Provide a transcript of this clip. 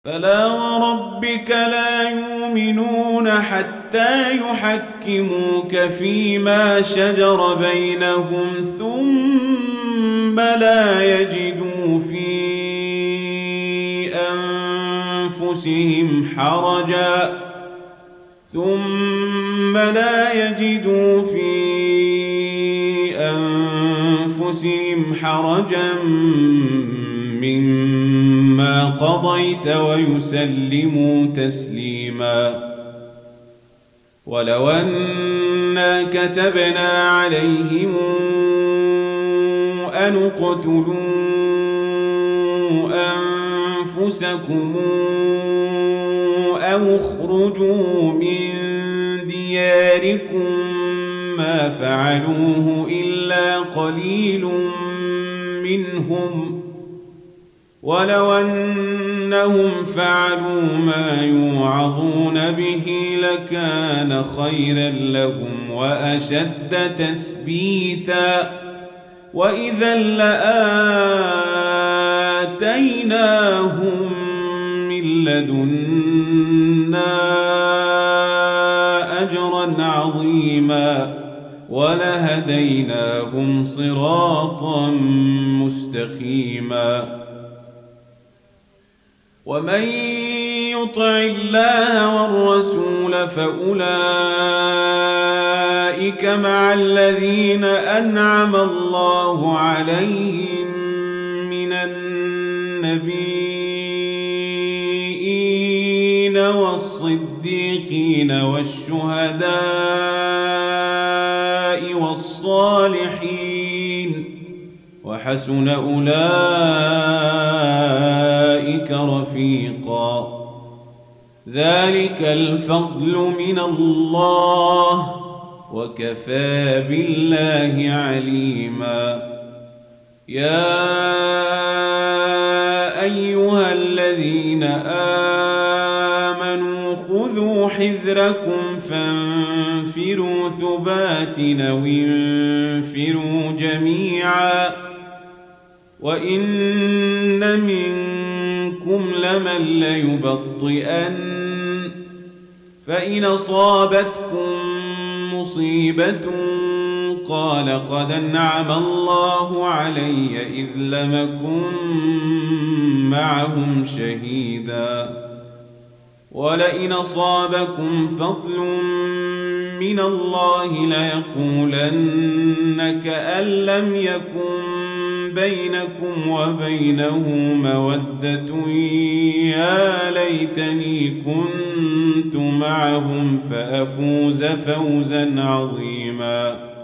فلا وربك لا يؤمنون حتى يحكموك فيما شجر بينهم ثم لا يجدوا في أنفسهم حرجا مما قضيت ويسلموا تسليما. ولو أنا كتبنا عليهم أن اقتلوا أنفسكم أو اخرجوا من دياركم ما فعلوه إلا قليل منهم، ولو أنهم فعلوا ما يوعظون به لكان خيرا لهم وأشد تثبيتا، وإذا لآتيناهم من لدنا أجرا عظيما ولهديناهم صراطا مستقيما. ومن يطع الله والرسول فأولئك مع الذين أنعم الله عليهم من النبيين والصديقين والشهداء والصالحين، وحسن أولئك رفيقا. ذلك الفضل من الله وكفى بالله عليما. يا أيها الذين آمنوا خذوا حذركم فانفروا ثبات أو انفروا جميعا، وإن منكم لمن ليبطئن فإن أصابتكم مصيبة قال قد أنعم الله علي إذ لم أكن معهم شهيدا، ولئن أصابكم فضل من الله ليقولن كأن لم يكن بينكم وبينه مودة يا ليتني كنت معهم فأفوز فوزا عظيما.